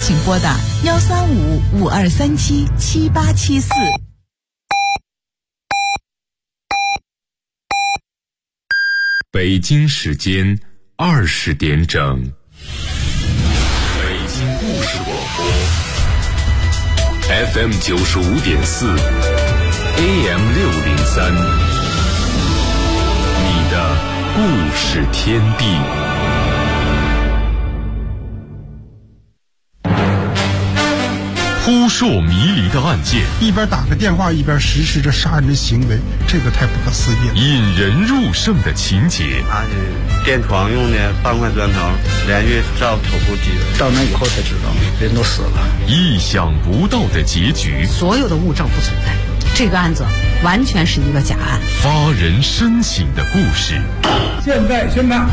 请拨打135-5237-7874。 北京时间20点整，北京故事广播 FM 95.4 AM 603，你的故事天地。扑朔迷离的案件， 一边打个电话一边实施着杀人的行为，这个太不可思议了。 引人入胜的情节， 他是垫床用的半块砖头，连续照头部击， 到那以后才知道人都死了。 意想不到的结局， 所有的物证不存在，这个案子完全是一个假案。 发人深省的故事， 现在宣判，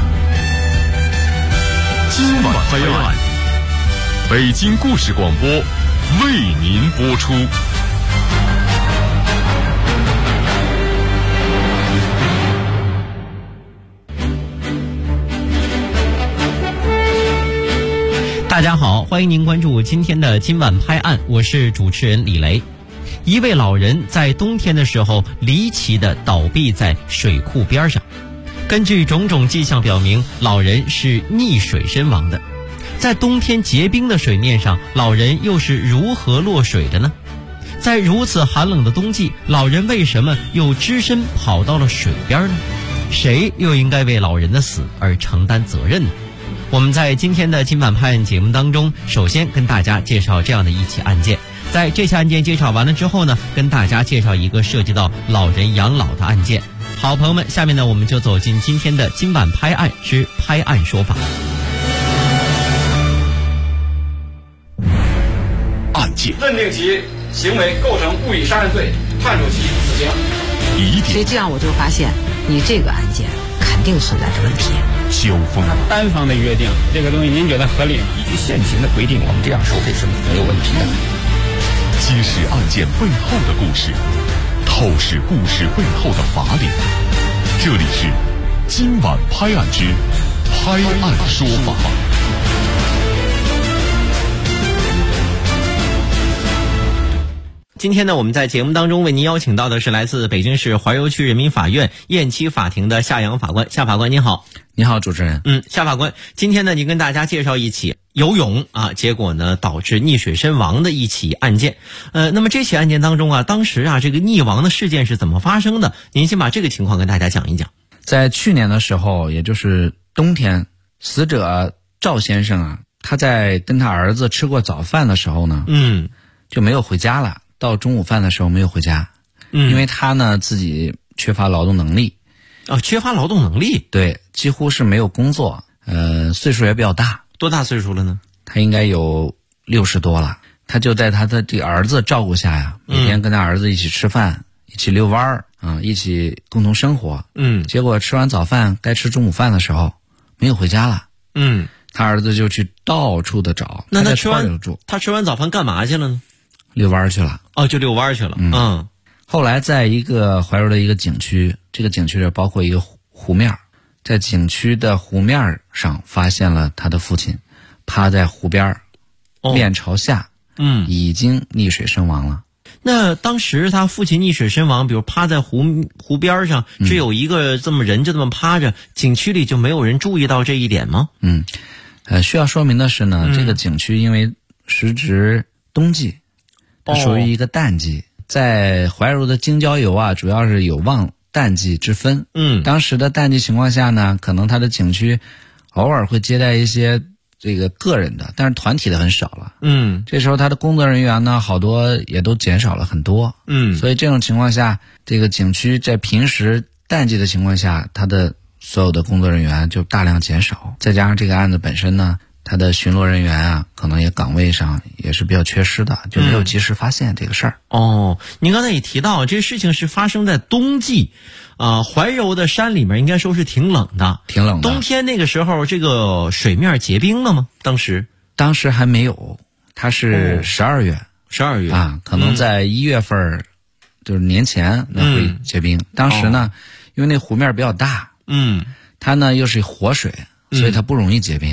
今晚拍案，北京故事广播为您播出。 大家好，欢迎您关注今天的今晚拍案，我是主持人李雷。一位老人在冬天的时候离奇地倒闭在水库边上，根据种种迹象表明，老人是溺水身亡的。在冬天结冰的水面上，老人又是如何落水的呢？在如此寒冷的冬季，老人为什么又只身跑到了水边呢？谁又应该为老人的死而承担责任呢？我们在今天的今晚拍案节目当中，首先跟大家介绍这样的一起案件。在这起案件介绍完了之后呢，跟大家介绍一个涉及到老人养老的案件。好朋友们，下面呢我们就走进今天的今晚拍案之拍案说法。 案件认定其行为构成故意杀人罪，判处其死刑。 疑点， 所以这样我就发现，你这个案件肯定存在着问题。 交锋， 单方的约定这个东西，您觉得合理吗？ 依据现行的规定，我们这样收费是没有问题的。 揭示案件背后的故事，透视故事背后的法理。这里是今晚拍案之拍案说法。 今天呢，我们在节目当中为您邀请到的是来自北京市怀柔区人民法院雁栖法庭的夏阳法官。夏法官您好。 你好，主持人。 夏法官，今天呢，您跟大家介绍一起游泳结果呢导致溺水身亡的一起案件。那么这起案件当中当时这个溺亡的事件是怎么发生的？您先把这个情况跟大家讲一讲。 在去年的时候，也就是冬天，死者赵先生他在跟他儿子吃过早饭的时候呢，就没有回家了。到中午饭的时候没有回家，因为他呢自己缺乏劳动能力。 缺乏劳动能力？对， 几乎是没有工作。岁数也比较大。 多大岁数了呢？ 他应该有60多了。他就在他的这个儿子照顾下每天跟他儿子一起吃饭，一起遛弯儿一起共同生活。结果吃完早饭该吃中午饭的时候没有回家了。他儿子就去到处的找。 那他吃完早饭干嘛去了呢？ 遛弯去了。 就遛弯去了。 后来在一个怀柔的一个景区，这个景区里包括一个湖面，在景区的湖面上发现了他的父亲趴在湖边，面朝下，已经溺水身亡了。 那当时他父亲溺水身亡，比如趴在湖边上，只有一个这么人就这么趴着，景区里就没有人注意到这一点吗？ 需要说明的是呢，这个景区因为时值冬季，它属于一个淡季。在怀柔的京郊游主要是有望淡季之分。当时的淡季情况下呢，可能它的景区偶尔会接待一些这个个人的，但是团体的很少了。这时候他的工作人员呢，好多也都减少了很多。所以这种情况下，这个景区在平时淡季的情况下，他的所有的工作人员就大量减少。再加上这个案子本身呢，他的巡逻人员可能也岗位上也是比较缺失的，就没有及时发现这个事儿。 您刚才也提到这事情是发生在冬季，怀柔的山里面应该说是挺冷的。冬天那个时候，这个水面结冰了吗？当时还没有，它是12月可能在1月份，就是年前那会结冰。当时呢，因为那湖面比较大，它呢又是活水，所以它不容易结冰。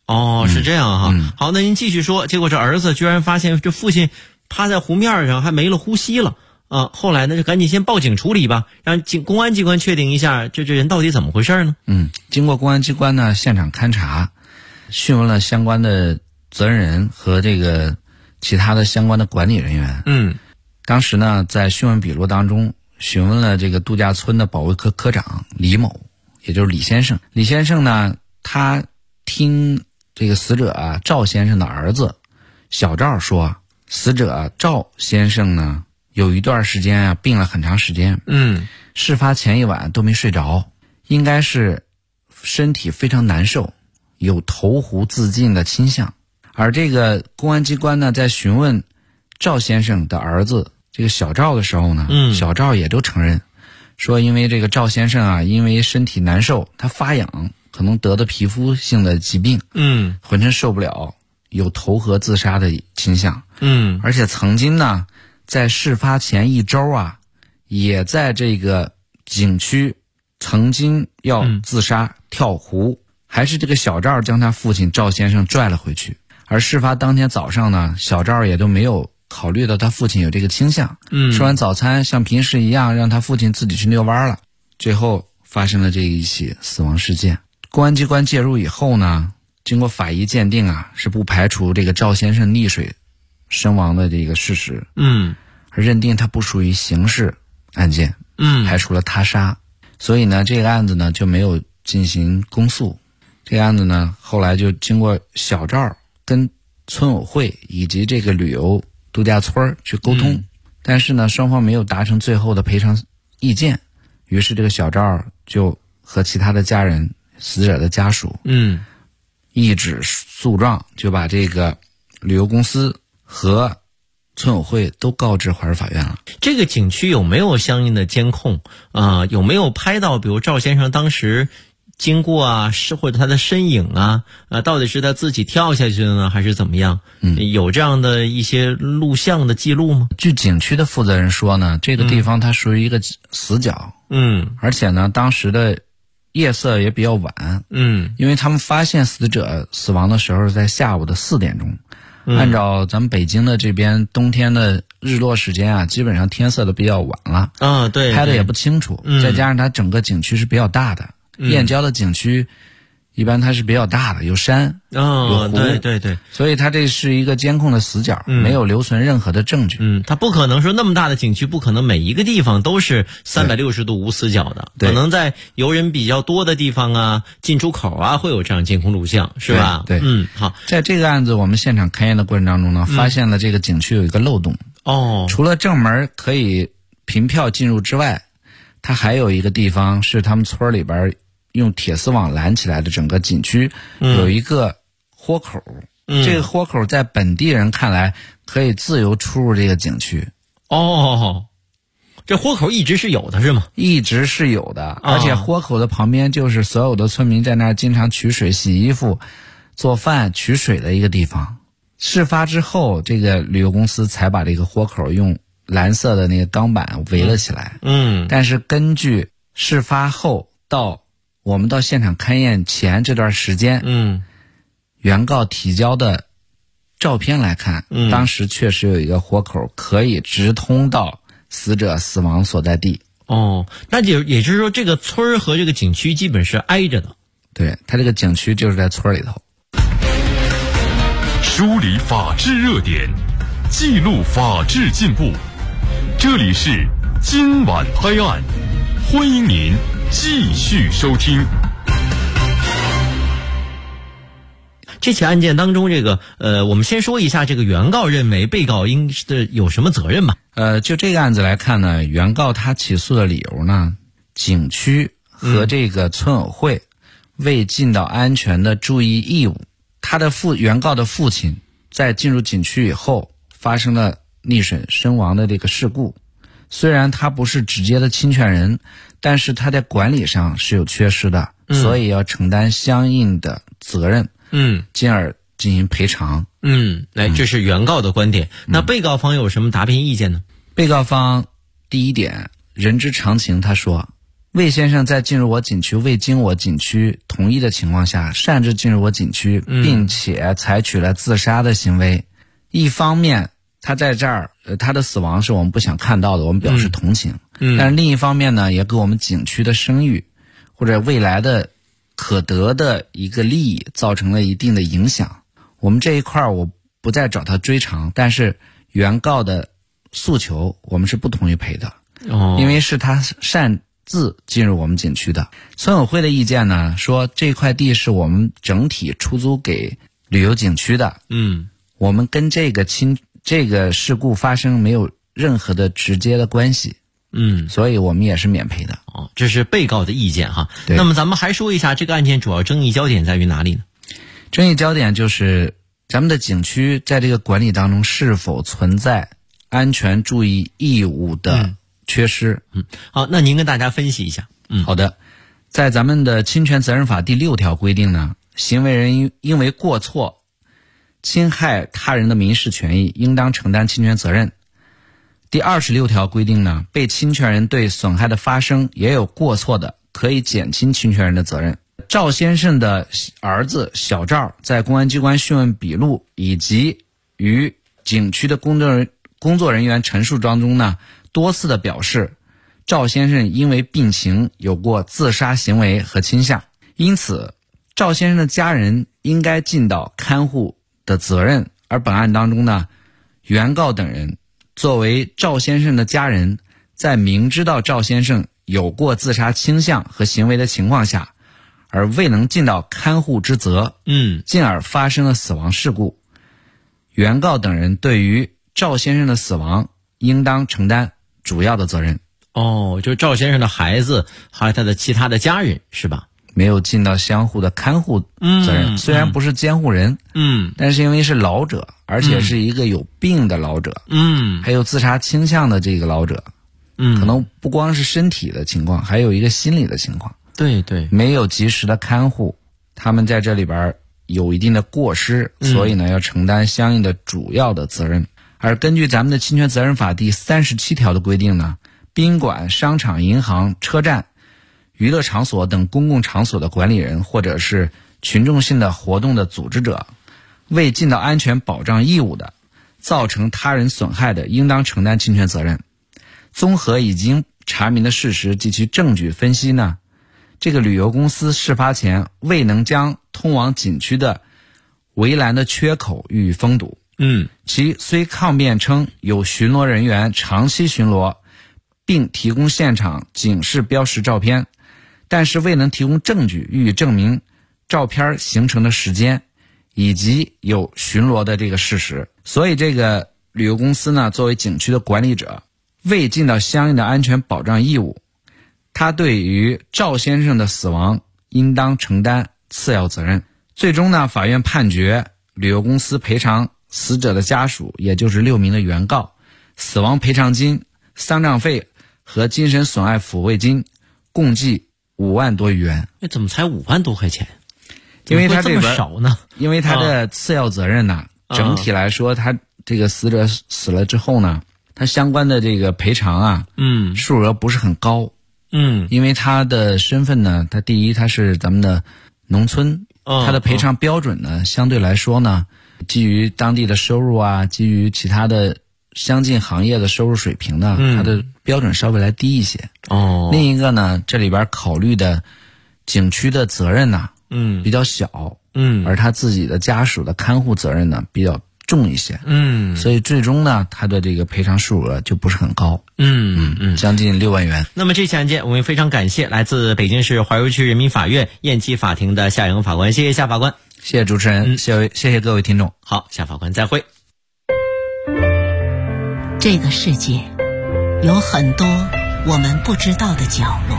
哦，是这样哈。好，那您继续说。结果这儿子居然发现这父亲趴在湖面上还没了呼吸了啊！后来呢，就赶紧先报警处理吧，让公安机关确定一下这人到底怎么回事呢？ 经过公安机关呢现场勘查，讯问了相关的责任人和这个其他的相关的管理人员。当时呢，在讯问笔录当中，询问了这个度假村的保卫科科长李某，也就是李先生。李先生呢，他听这个死者赵先生的儿子小赵说，死者赵先生呢有一段时间病了很长时间，事发前一晚都没睡着，应该是身体非常难受，有投湖自尽的倾向。而这个公安机关呢，在询问赵先生的儿子这个小赵的时候呢，小赵也都承认说，因为这个赵先生因为身体难受，他发痒，可能得的皮肤性的疾病，浑身受不了，有投河自杀的倾向，而且曾经呢，在事发前一周也在这个景区曾经要自杀跳湖，还是这个小赵将他父亲赵先生拽了回去。而事发当天早上呢，小赵也都没有考虑到他父亲有这个倾向，吃完早餐像平时一样让他父亲自己去遛弯了，最后发生了这一起死亡事件。公安机关介入以后呢，经过法医鉴定是不排除这个赵先生溺水身亡的这个事实，而认定他不属于刑事案件，排除了他杀，所以呢，这个案子呢就没有进行公诉。这个案子呢，后来就经过小赵跟村委会以及这个旅游度假村去沟通，但是呢，双方没有达成最后的赔偿意见，于是这个小赵就和其他的家人、死者的家属，一纸诉状，就把这个旅游公司和村委会都告至怀柔法院了。 这个景区有没有相应的监控有没有拍到比如赵先生当时经过是或者他的身影到底是他自己跳下去的呢，还是怎么样？有这样的一些录像的记录吗？ 据景区的负责人说呢，这个地方它属于一个死角，而且呢，当时的夜色也比较晚，因为他们发现死者死亡的时候是在下午的4点钟，按照咱们北京的这边冬天的日落时间基本上天色都比较晚了， 对， 拍的也不清楚，再加上它整个景区是比较大的。燕郊的景区一般它是比较大的，有山，有湖， 对， 所以它这是一个监控的死角，没有留存任何的证据。 它不可能说那么大的景区，不可能每一个地方都是360度无死角的，可能在游人比较多的地方进出口会有这样监控录像，是吧？ 对， 好， 在这个案子我们现场勘验的过程当中呢，发现了这个景区有一个漏洞。除了正门可以凭票进入之外，它还有一个地方是他们村里边用铁丝网拦起来的，整个景区有一个豁口，这个豁口在本地人看来可以自由出入这个景区。 这豁口一直是有的是吗？ 一直是有的，而且豁口的旁边就是所有的村民在那儿经常取水、洗衣服、做饭、取水的一个地方。事发之后，这个旅游公司才把这个豁口用蓝色的那个钢板围了起来。但是根据事发后到我们到现场勘验前这段时间，原告提交的照片来看，当时确实有一个豁口可以直通到死者死亡所在地。 那也就是说，这个村和这个景区基本是挨着的。 对，它这个景区就是在村里头。 梳理法治热点，记录法治进步。这里是今晚拍案，欢迎您继续收听。 这起案件当中，我们先说一下这个原告认为被告有什么责任吧？ 就这个案子来看呢，原告他起诉的理由呢，景区和这个村委会未尽到安全的注意义务。原告的父亲在进入景区以后发生了溺水身亡的这个事故，虽然他不是直接的侵权人，但是他在管理上是有缺失的，所以要承担相应的责任，进而进行赔偿。 这是原告的观点。那被告方有什么答辩意见呢？ 被告方第一点，人之常情，他说魏先生在进入我景区未经我景区同意的情况下擅自进入我景区，并且采取了自杀的行为。一方面他在这儿他的死亡是我们不想看到的，我们表示同情。但是另一方面呢，也给我们景区的声誉或者未来的可得的一个利益造成了一定的影响。我们这一块我不再找他追偿，但是原告的诉求我们是不同意赔的。因为是他擅自进入我们景区的。村委会的意见呢，说这块地是我们整体出租给旅游景区的。我们跟这个事故发生没有任何的直接的关系。所以我们也是免赔的。 这是被告的意见哈。那么咱们还说一下这个案件主要争议焦点在于哪里呢？ 争议焦点就是咱们的景区在这个管理当中是否存在安全注意义务的缺失。 好，那您跟大家分析一下。 好的，在咱们的侵权责任法第6条规定呢，行为人因为过错侵害他人的民事权益，应当承担侵权责任。第26条规定呢，被侵权人对损害的发生也有过错的，可以减轻侵权人的责任。赵先生的儿子小赵在公安机关讯问笔录以及与景区的工作人员陈述当中呢，多次的表示赵先生因为病情有过自杀行为和倾向，因此赵先生的家人应该尽到看护的责任。而本案当中呢，原告等人作为赵先生的家人，在明知道赵先生有过自杀倾向和行为的情况下，而未能尽到看护之责，进而发生了死亡事故。原告等人对于赵先生的死亡应当承担主要的责任。 就是赵先生的孩子还有他的其他的家人是吧？ 没有尽到相互的看护责任。虽然不是监护人，但是因为是老者，而且是一个有病的老者，还有自杀倾向的这个老者，可能不光是身体的情况，还有一个心理的情况。 对， 没有及时的看护，他们在这里边有一定的过失，所以呢要承担相应的主要的责任。而根据咱们的侵权责任法第37条的规定呢，宾馆、商场、银行、车站、娱乐场所等公共场所的管理人或者是群众性的活动的组织者，未尽到安全保障义务的，造成他人损害的，应当承担侵权责任。综合已经查明的事实及其证据分析呢，这个旅游公司事发前未能将通往景区的围栏的缺口予以封堵。其虽抗辩称有巡逻人员长期巡逻，并提供现场警示标识照片，但是未能提供证据予以证明照片形成的时间以及有巡逻的这个事实。所以这个旅游公司呢，作为景区的管理者，未尽到相应的安全保障义务，他对于赵先生的死亡应当承担次要责任。最终呢，法院判决旅游公司赔偿死者的家属，也就是6名的原告，死亡赔偿金、丧葬费和精神损害抚慰金共计5万多余元。 怎么才5万多块钱？ 因为他这么少呢？ 因为他的次要责任呢，整体来说，他这个死者死了之后呢，他相关的这个赔偿啊，数额不是很高。因为他的身份呢，他第一他是咱们的农村，他的赔偿标准呢，相对来说呢，基于当地的收入啊，基于其他的相近行业的收入水平呢，它的标准稍微来低一些。另一个呢，这里边考虑的景区的责任呢，比较小，而他自己的家属的看护责任呢比较重一些，所以最终呢，他的这个赔偿数额就不是很高，将近6万元。 那么这起案件，我们非常感谢来自北京市怀柔区人民法院燕姬法庭的夏莹法官，谢谢夏法官， 谢谢主持人，谢谢各位听众。 好，夏法官再会。 这个世界有很多我们不知道的角落，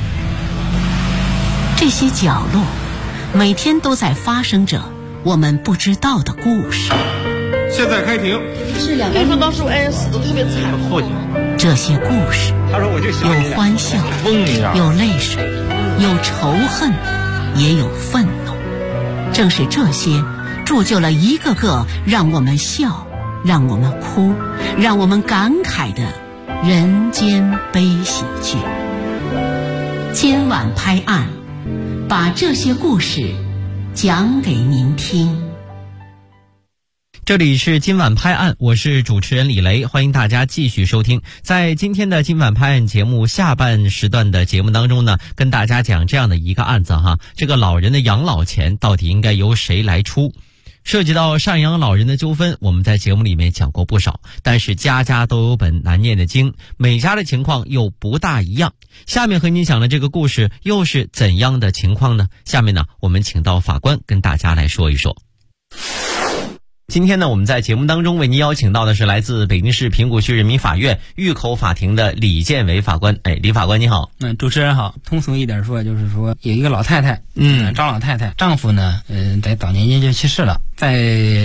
这些角落每天都在发生着我们不知道的故事。 现在开庭。 是2个人说当时我爱人死的特别惨。 这些故事有欢笑，有泪水，有仇恨，也有愤怒。正是这些铸就了一个个让我们笑，让我们哭，让我们感慨的人间悲喜剧。 今晚拍案，把这些故事讲给您听。 这里是今晚拍案，我是主持人李雷，欢迎大家继续收听。在今天的今晚拍案节目下半时段的节目当中呢，跟大家讲这样的一个案子哈，这个老人的养老钱到底应该由谁来出？涉及到赡养老人的纠纷，我们在节目里面讲过不少，但是家家都有本难念的经，每家的情况又不大一样。下面和您讲的这个故事又是怎样的情况呢？下面呢，我们请到法官跟大家来说一说。今天呢，我们在节目当中为您邀请到的是来自北京市平谷区人民法院峪口法庭的李建伟法官。李法官你好。 主持人好。通俗一点说，就是说有一个老太太，张老太太，丈夫呢，在早年间就去世了。在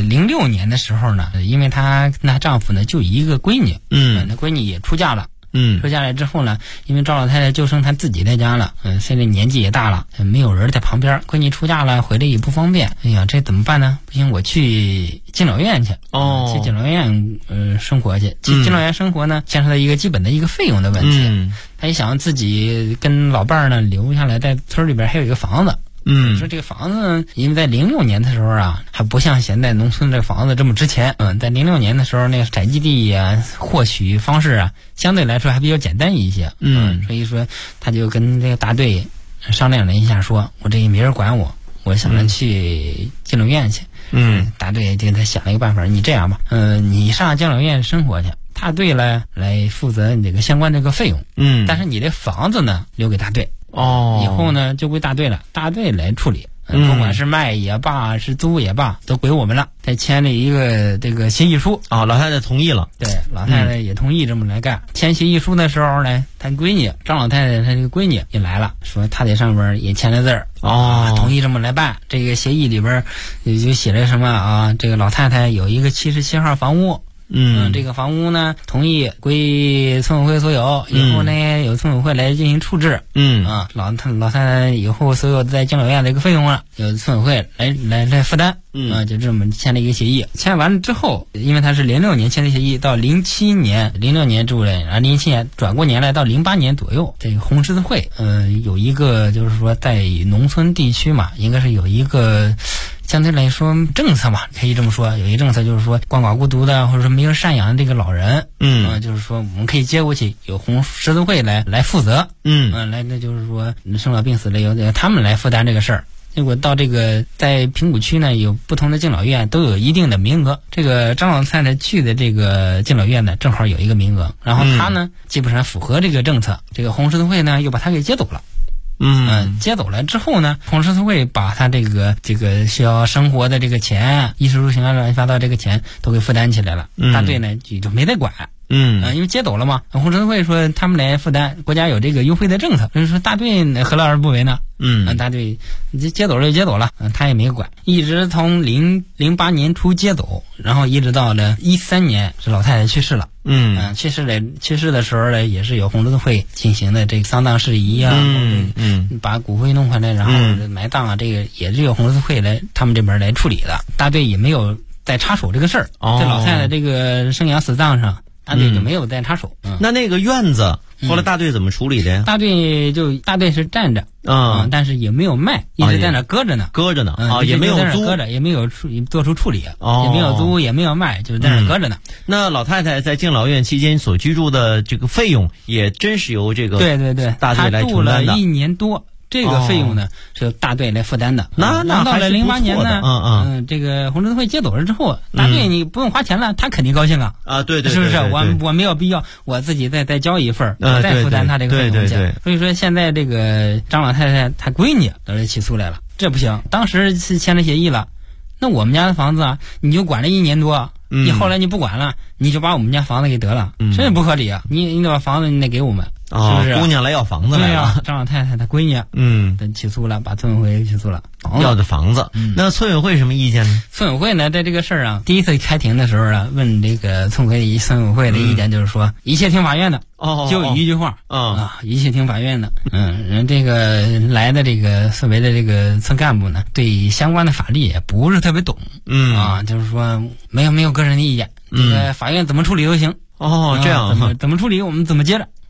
06年的时候呢，因为她跟她丈夫呢就一个闺女，那闺女也出嫁了。出嫁来之后呢，因为赵老太太就剩她自己在家了，现在年纪也大了，没有人在旁边，闺女出嫁了，回来也不方便。哎呀，这怎么办呢？不行，我去敬老院去。去敬老院生活去。去敬老院生活呢，牵扯到一个基本的一个费用的问题。她也想自己跟老伴儿呢留下来，在村里边还有一个房子。说这个房子，因为在06年的时候啊，还不像现在农村这个房子这么值钱。在06年的时候，那个采集地啊，获取方式啊，相对来说还比较简单一些。所以说他就跟这个大队商量了一下，说我这也没人管我，我想着去敬老院去。大队就给他想了一个办法，你这样吧，你上敬老院生活去，大队来负责你这个相关这个费用。但是你的房子呢留给大队。以后呢就归大队了，大队来处理。不管是卖也罢，是租也罢，都归我们了。再签了一个这个协议书。老太太同意了。 对，老太太也同意这么来干。签协议书的时候呢，她闺女张老太太她这个闺女也来了，说她在上边也签了字儿。同意这么来办。这个协议里边也就写了什么啊？这个老太太有一个77号房屋。这个房屋呢，同意归村委会所有，以后呢由村委会来进行处置。老太太以后所有在敬老院的一个费用了，由村委会来负担。就这么签了一个协议。签完了之后，因为他是06年签的协议，到07年住了，然后07年转过年来到08年左右，这个红十字会有一个就是说在农村地区嘛，应该是有一个相对来说政策嘛，可以这么说，有一政策就是说鳏寡孤独的或者说没有赡养的这个老人，就是说我们可以接过去，有红十字会来负责，那就是说生老病死了由他们来负担这个事儿。结果到这个在平谷区呢，有不同的敬老院都有一定的名额。这个张老太太去的这个敬老院呢，正好有一个名额，然后她呢基本上符合这个政策，这个红十字会呢又把她给接走了。接走了之后呢，红十字会把他这个需要生活的这个钱，衣食住行啊乱七八糟这个钱都给负担起来了。大队呢就没得管。因为接走了嘛，红十字会说他们来负担，国家有这个优惠的政策，就是说大队何乐而不为呢？大队接走了就接走了，他也没管，一直从08年初接走，然后一直到了13年，这老太太去世了。去世的时候呢，也是有红十字会进行的这个丧葬事宜啊，把骨灰弄回来，然后埋葬啊，这个也是由红十字会他们这边来处理的，大队也没有再插手这个事儿。在老太太这个生养死葬上，大队就没有再插手。 那个院子后来大队怎么处理的呀？ 大队是站着但是也没有卖，一直在那搁着呢， 也没有租， 也没有做出处理，也没有租，也没有卖，就是在那搁着呢。 那老太太在敬老院期间所居住的这个费用，也真是由这个大队来承担的。 她住了1年多。这个费用呢是由大队来负担的。 那到了08年呢，这个红十字会接走了之后，大队你不用花钱了，他肯定高兴啊。 对， 是不是？我没有必要我自己再交一份，再负担他这个费用钱。所以说现在这个张老太太她闺女都是起诉来了，这不行。当时是签了协议了，那我们家的房子啊，你就管了1年多，你后来你不管了，你就把我们家房子给得了，这也不合理啊！你得把房子你得给我们。是不是？ 姑娘来要房子来了。 张老太太她闺女，起诉了，把村委会起诉了， 要的房子。那村委会什么意见呢？ 村委会呢，在这个事儿啊，第一次开庭的时候啊，问这个村委会的意见就是说，一切听法院的，就一句话一切听法院的。人这个来的这个所谓的这个村干部呢，对相关的法律也不是特别懂，就是说没有个人的意见，这个法院怎么处理都行。 这样怎么处理我们怎么接着。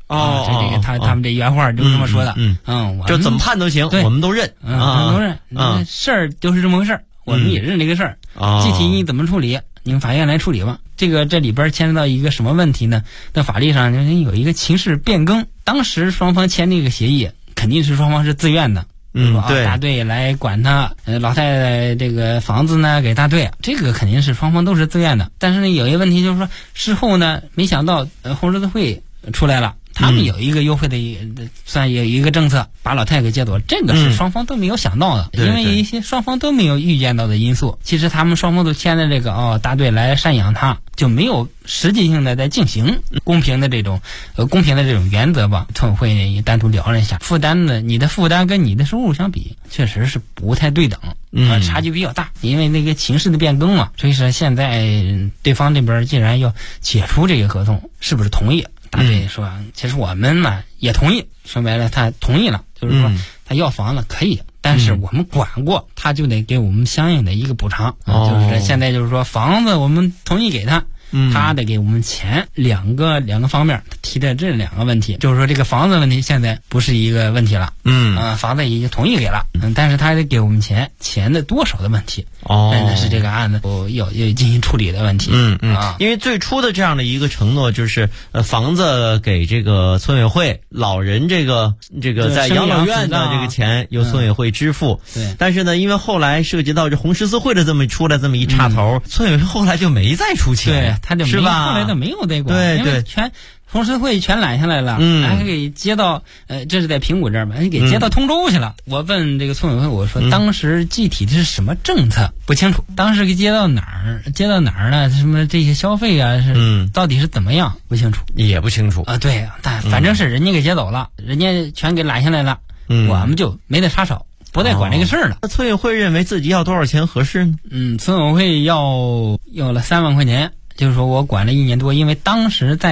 这个他们这原话就这么说的。 就怎么判都行，我们都认。 我们都认。事儿就是这么回事儿，我们也认这个事儿。具体你怎么处理，你们法院来处理吧。这里边牵扯到一个什么问题呢？在法律上有一个情势变更，当时双方签这个协议，肯定是双方是自愿的。 对， 大队来管他，老太太这个房子呢给大队，这个肯定是双方都是自愿的。但是呢，有一个问题就是说，事后呢，没想到红十字会出来了，他们有一个优惠的算有一个政策，把老太太给接走了，这个是双方都没有想到的，因为一些双方都没有预见到的因素。其实他们双方都签了这个大队来赡养他，就没有实际性的在进行公平的这种原则吧。村委会也单独聊了一下，你的负担跟你的收入相比，确实是不太对等，差距比较大。因为那个情势的变更嘛，所以说现在对方这边既然要解除这个合同，是不是同意？大队说，其实我们嘛也同意，说白了他同意了，就是说他要房子可以，但是我们管过，他就得给我们相应的一个补偿。就是现在就是说房子我们同意给他，他得给我们钱，两个方面提的这两个问题，就是说这个房子问题现在不是一个问题了，房子已经同意给了，但是他得给我们钱的多少的问题，那是这个案子要进行处理的问题。 因为最初的这样的一个承诺就是房子给这个村委会，老人这个在养老院的这个钱由村委会支付。 对， 但是呢，因为后来涉及到这红十字会的这么一插头，村委会后来就没再出钱。 对，他就没后来就没有再管， 对， 因为红十字会全揽下来了，还给接到这是在平谷这儿嘛，给接到通州去了。我问这个村委会，我说当时具体的是什么政策不清楚，当时给接到哪儿呢？什么这些消费啊，到底是怎么样不清楚， 也不清楚啊。对，但反正是人家给接走了，人家全给揽下来了，我们就没得插手，不再管这个事儿了。 那村委会认为自己要多少钱合适呢？ 村委会要了3万块钱。就是说我管了1年多，因为当时在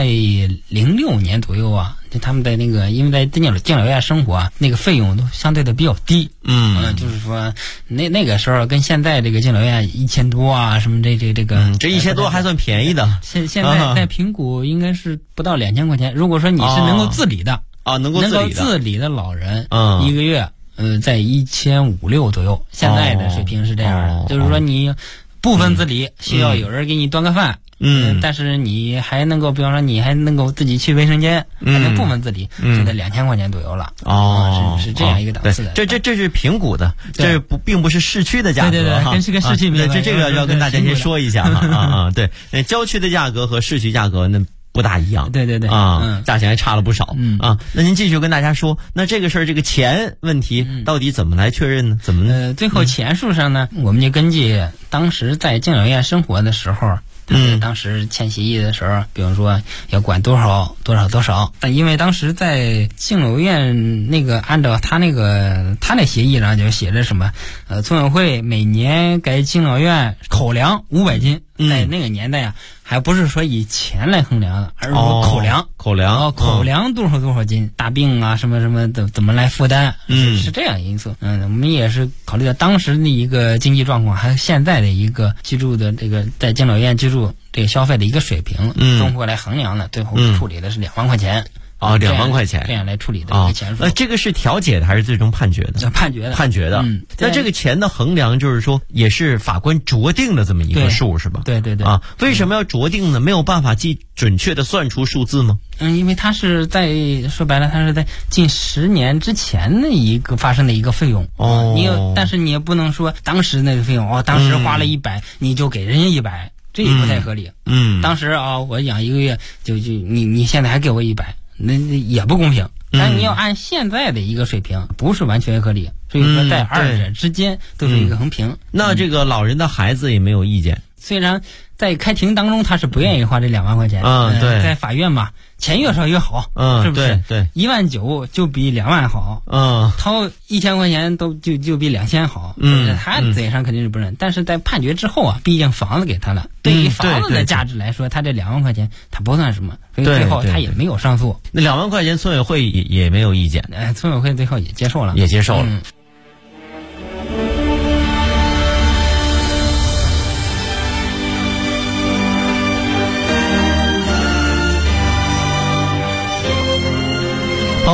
06年左右啊，他们在因为在敬老院生活啊，那个费用都相对的比较低。就是说那个时候跟现在这个敬老院1000多啊，什么这 1000多还算便宜的。 现在在平谷应该是不到2000块钱。如果说你是能够自理的能够自理的老人，一个月在1500-1600左右，现在的水平是这样的。就是说你部分自理需要有人给你端个饭。但是你还能够，比方说你还能够自己去卫生间，还能部分自理，就得2000块钱左右了。是这样一个档次的。 这是平谷的，这并不是市区的价格。 对，跟市区比， 这个要跟大家先说一下哈。对，郊区的价格和市区价格那不大一样。 对价钱还差了不少。那您继续跟大家说，那这个事儿这个钱问题到底怎么来确认呢？怎么最后钱数上呢，我们就根据当时在敬老院生活的时候。当时签协议的时候，比如说要管多少，但因为当时在敬老院按照他那协议上就写着什么，村委会每年给敬老院口粮500斤，在那个年代啊，还不是说以钱来衡量的，而是说口粮多少斤，大病啊什么的怎么来负担，是这样因素。我们也是考虑到当时的一个经济状况，还有现在的一个居住的这个在敬老院居住这个消费的一个水平，综合来衡量的，最后处理的是2万块钱。 2万块钱这样来处理的一个钱数。 这个是调解的还是最终判决的？判决的。那这个钱的衡量，就是说也是法官酌定的这么一个数，是吧？ 对。 为什么要酌定呢？没有办法准确的算出数字吗？ 因为它是说白了，它是在近10年之前的一个发生的一个费用。但是你也不能说当时那个费用当时花了100，你就给人家100。这也不太合理。当时我养1个月，就你现在还给我100，那也不公平。但你要按现在的一个水平，不是完全合理。所以说，在二者之间都是一个横平。 那这个老人的孩子也没有意见。 虽然在开庭当中他是不愿意花这2万块钱， 对， 在法院嘛，钱越少越好，是不是？ 对 ，19000就比2万好，掏1000块钱就比2000好，他嘴上肯定是不认，但是在判决之后啊，毕竟房子给他了，对于房子的价值来说，他这2万块钱他不算什么，所以最后他也没有上诉。 那2万块钱村委会也没有意见， 村委会最后也接受了。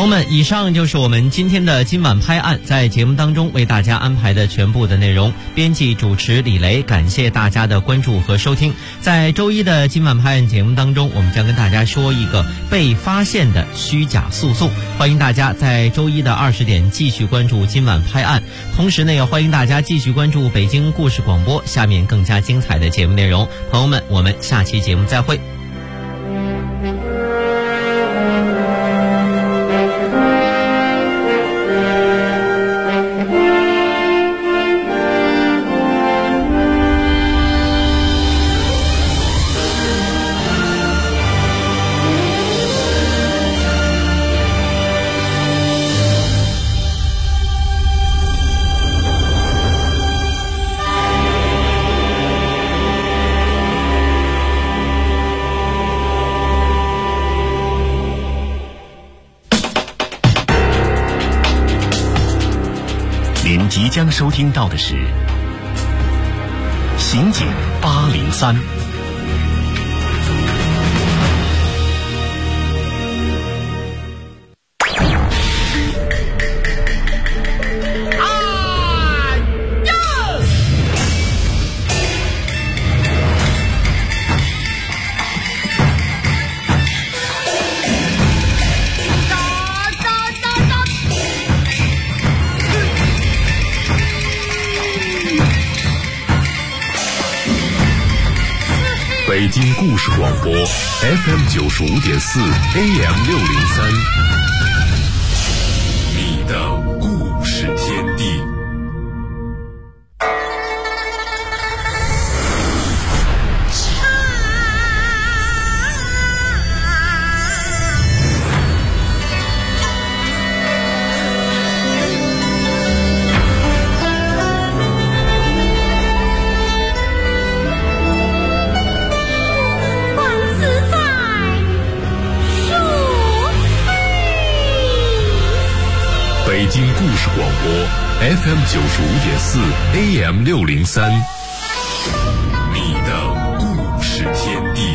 友们，以上就是我们今天的今晚拍案在节目当中为大家安排的全部的内容。编辑主持李雷，感谢大家的关注和收听。在周一的今晚拍案节目当中，我们将跟大家说一个被发现的虚假诉讼。欢迎大家在周一的20点继续关注今晚拍案，同时呢，也欢迎大家继续关注北京故事广播，下面更加精彩的节目内容。朋友们，我们下期节目再会。 您即将收听到的是《刑警803》。北京故事广播 FM 95.4 AM 603，你的故事天地。北京故事广播 FM 95.4 AM 603，你的故事天地。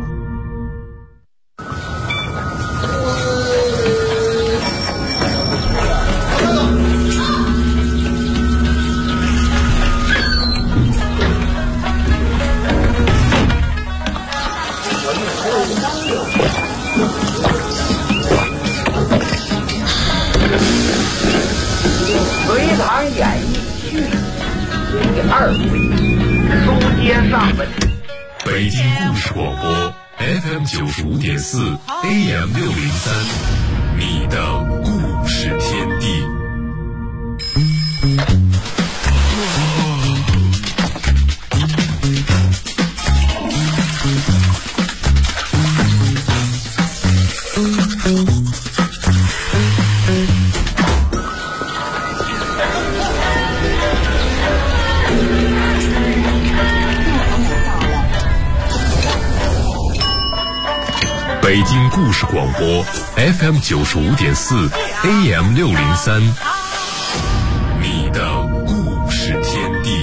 北京故事广播 FM 95.4 AM 603，你的故事天地。北京故事广播 FM 95.4 AM 603，你的故事天地。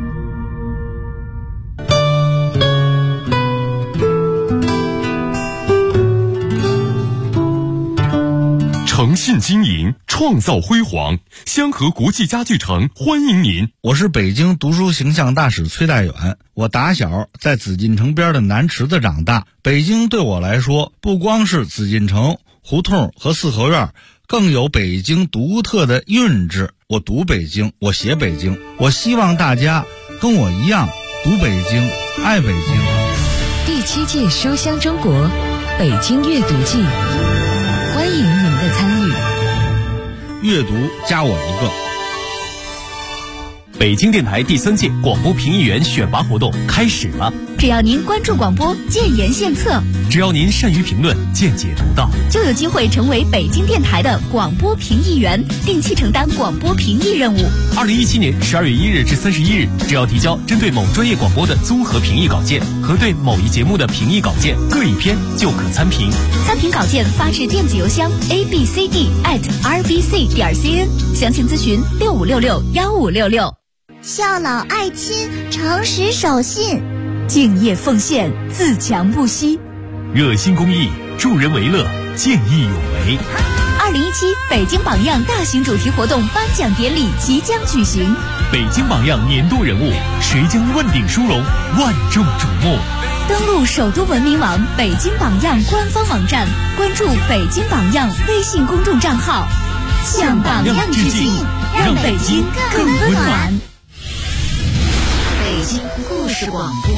诚信经营，创造辉煌。香河国际家具城欢迎您。 我是北京读书形象大使崔代远。我打小在紫禁城边的南池子长大，北京对我来说不光是紫禁城、胡同和四合院，更有北京独特的韵致。我读北京，我写北京，我希望大家跟我一样读北京，爱北京。 第7届书香中国北京阅读季，欢迎您的参与。 阅读加我一个。 北京电台第3届广播评议员选拔活动开始了。 只要您关注广播，建言献策； 只要您善于评论，见解独到， 就有机会成为北京电台的广播评议员，定期承担广播评议任务。 2017年12月1日至31日，只要提交针对某专业广播的综合评议稿件和对某一节目的评议稿件各一篇，就可参评。 参评稿件发至电子邮箱 abcd@rbc.cn， 详情咨询65661566。 孝老爱亲，诚实守信， 敬业奉献，自强不息， 热心公益，助人为乐，见义勇为。 2017北京榜样大型主题活动颁奖典礼即将举行。 北京榜样年度人物，谁将问鼎殊荣，万众瞩目。 登录首都文明网北京榜样官方网站，关注北京榜样微信公众账号，向榜样致敬，让北京更温暖。 北京故事广播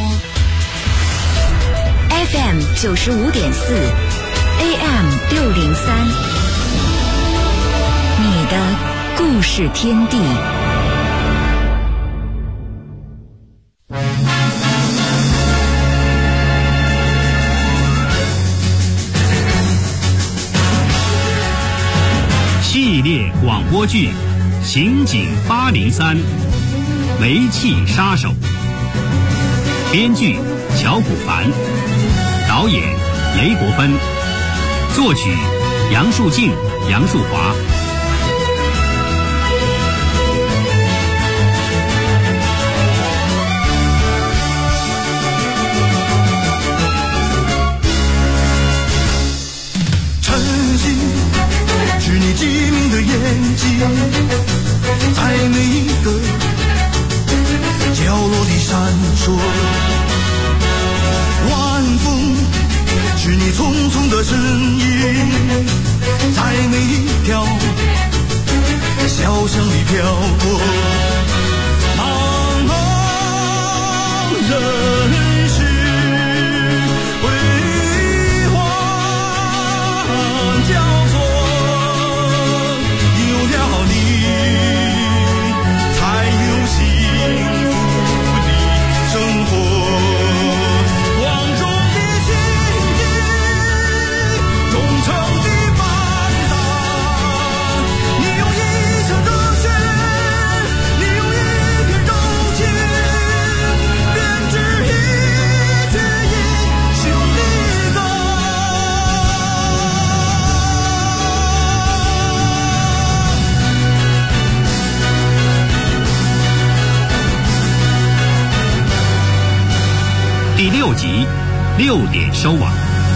FM 95.4 AM 603，你的故事天地。 系列广播剧《刑警803》，煤气杀手。编剧乔古凡，导演雷国芬，作曲杨树静、杨树华。 晨曦是你机灵的眼睛，在每一个角落里闪烁。晚风是你匆匆的身影，在每一条小巷里飘过。茫茫人世辉煌交错，有了你才有幸福的生活。光中的情景，忠诚的班长，你用一腔热血，你用一片柔情，编织一曲英雄的歌。 第6集，6点收网。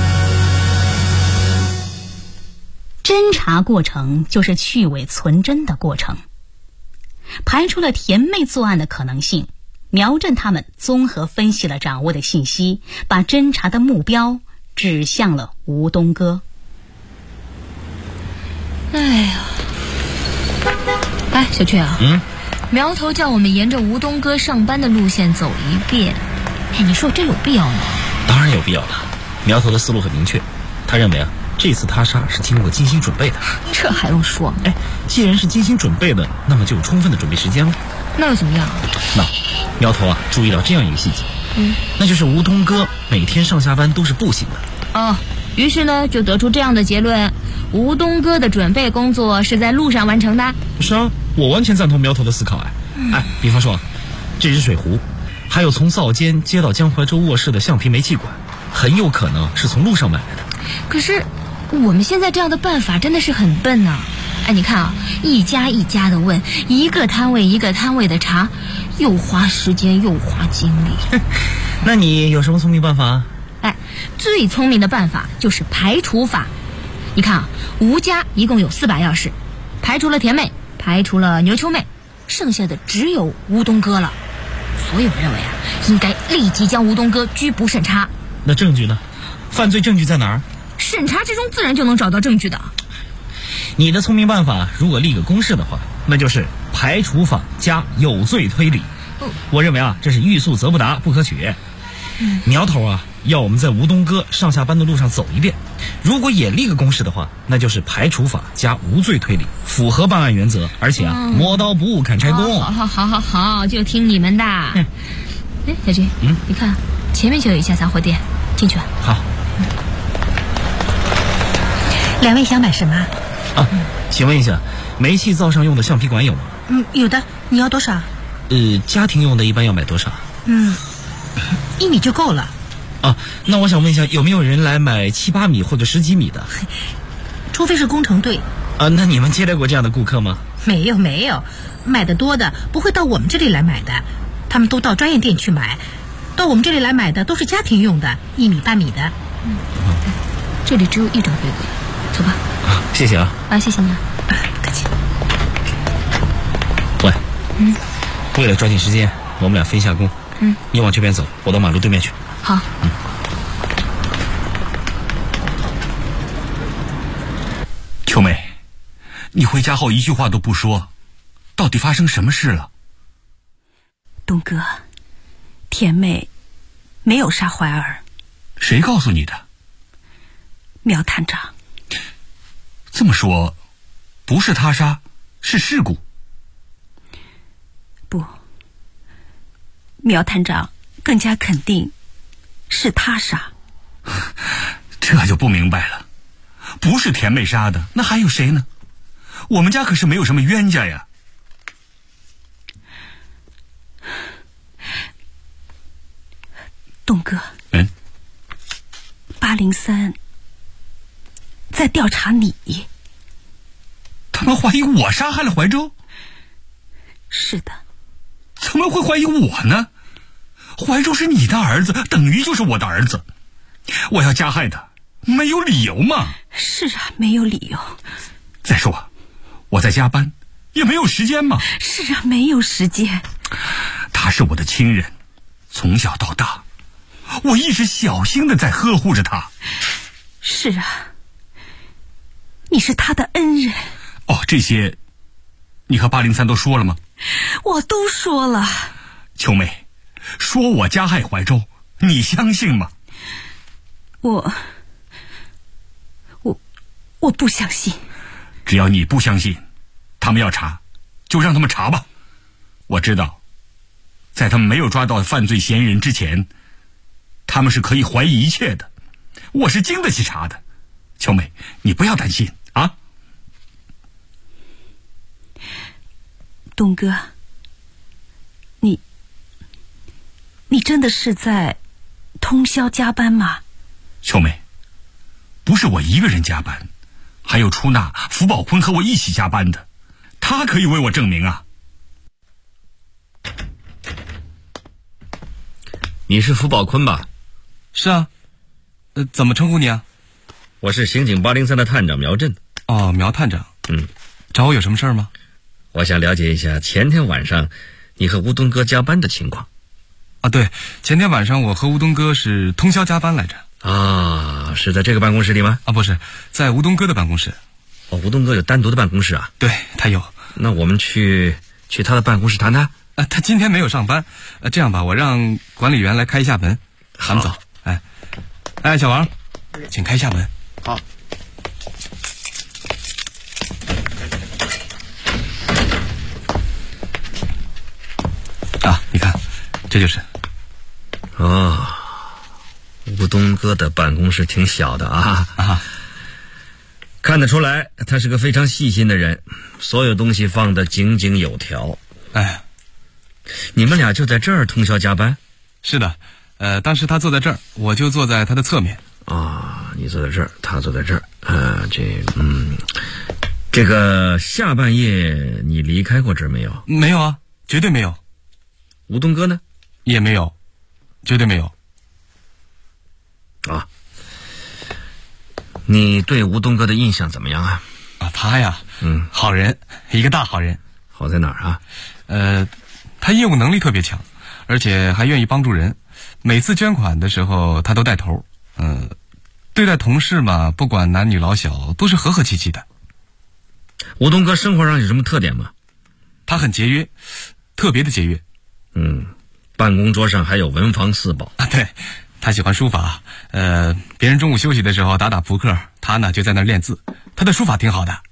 侦查过程就是去伪存真的过程，排除了甜妹作案的可能性。苗振他们综合分析了掌握的信息，把侦查的目标指向了吴东哥。 哎呀，哎，小雀啊，苗头叫我们沿着吴东哥上班的路线走一遍。哎，你说这有必要吗？ 当然有必要了。苗头的思路很明确，他认为啊，这次他杀是经过精心准备的。 这还用说？ 哎，既然是精心准备的，那么就有充分的准备时间了。 那又怎么样？ 那苗头啊，注意到这样一个细节，那就是吴东哥每天上下班都是步行的。 哦，于是呢，就得出这样的结论：吴东哥的准备工作是在路上完成的。 是啊，我完全赞同苗头的思考。哎，比方说，这只水壶，还有从灶间接到江淮州卧室的橡皮煤气管，很有可能是从路上买来的。 可是我们现在这样的办法真的是很笨啊！哎，你看啊，一家一家的问，一个摊位一个摊位的查，又花时间又花精力。 那你有什么聪明办法？ 哎，最聪明的办法就是排除法。你看啊，吴家一共有4把钥匙，排除了甜妹，排除了牛秋妹，剩下的只有吴东哥了。所以我认为啊，应该立即将吴东哥拘捕审查。 那证据呢？犯罪证据在哪儿？ 审查之中自然就能找到证据的。 你的聪明办法，如果立个公式的话，那就是排除法加有罪推理。我认为啊，这是欲速则不达，不可取。苗头啊，要我们在吴东哥上下班的路上走一遍。如果也立个公式的话，那就是排除法加无罪推理，符合办案原则。而且啊，磨刀不误砍柴工。 好，就听你们的。哎，小军，你看前面就有一家杂货店，进去吧。 好。 两位想买什么？ 啊，请问一下，煤气灶上用的橡皮管有吗？ 有的。你要多少？ 家庭用的一般要买多少 ？1米就够了。 啊，那我想问一下，有没有人来买7、8米或者10几米的？ 除非是工程队。 啊，那你们接待过这样的顾客吗？ 没有，买的多的不会到我们这里来买的，他们都到专业店去买。到我们这里来买的都是家庭用的，1米、8米的。 这里只有一种规格， 走吧。 谢谢啊。 啊，谢谢你。 客气。 喂，为了抓紧时间，我们俩分一下工。你往这边走，我到马路对面去。 好。 秋梅，你回家后一句话都不说，到底发生什么事了？ 东哥，田妹没有杀怀儿。 谁告诉你的？ 苗探长。 这么说，不是他杀，是事故。 不，苗探长更加肯定是他杀。 这就不明白了，不是田妹杀的，那还有谁呢？我们家可是没有什么冤家呀。 东哥，803在调查你。 他们怀疑我杀害了怀州？ 是的。 怎么会怀疑我呢？怀州是你的儿子，等于就是我的儿子，我要加害他，没有理由嘛。 是啊，没有理由。 再说我在加班，也没有时间嘛。 是啊，没有时间。 他是我的亲人，从小到大我一直小心的在呵护着他。 是啊，你是他的恩人。 哦，这些你和803都说了吗？ 我都说了。 秋梅，说我加害怀州，你相信吗？ 我不相信。 只要你不相信，他们要查，就让他们查吧。我知道，在他们没有抓到犯罪嫌疑人之前，他们是可以怀疑一切的。我是经得起查的。秋梅，你不要担心啊。 东哥，你真的是在通宵加班吗？ 秋梅，不是我一个人加班，还有出纳福宝坤和我一起加班的，他可以为我证明啊。 你是福宝坤吧？ 是啊。怎么称呼你啊？ 我是刑警803的探长苗震。 哦，苗探长。找我有什么事儿吗？ 我想了解一下前天晚上你和吴东哥加班的情况。 啊，对，前天晚上我和吴东哥是通宵加班来着。 啊，是在这个办公室里吗？ 啊，不是，在吴东哥的办公室。 哦，吴东哥有单独的办公室啊？ 对，他有。 那我们去他的办公室谈谈。 他今天没有上班。这样吧，我让管理员来开一下门。咱们走。哎，小王，请开一下门。 好。 啊，你看，这就是。 哦，吴东哥的办公室挺小的啊。看得出来，他是个非常细心的人，所有东西放得井井有条。 哎， 你们俩就在这儿通宵加班？ 是的。当时他坐在这儿，我就坐在他的侧面。 啊，你坐在这儿，他坐在这儿。这个下半夜你离开过这儿没有？ 没有啊，绝对没有。 吴东哥呢？ 也没有，绝对没有。 啊，你对吴东哥的印象怎么样啊？ 啊，他呀，好人，一个大好人。 好在哪儿啊？ 他业务能力特别强，而且还愿意帮助人。每次捐款的时候他都带头。对待同事嘛，不管男女老小都是和和气气的。 吴东哥生活上有什么特点吗？ 他很节约，特别的节约。 办公桌上还有文房四宝啊。对，他喜欢书法。别人中午休息的时候打扑克，他呢就在那儿练字。他的书法挺好的。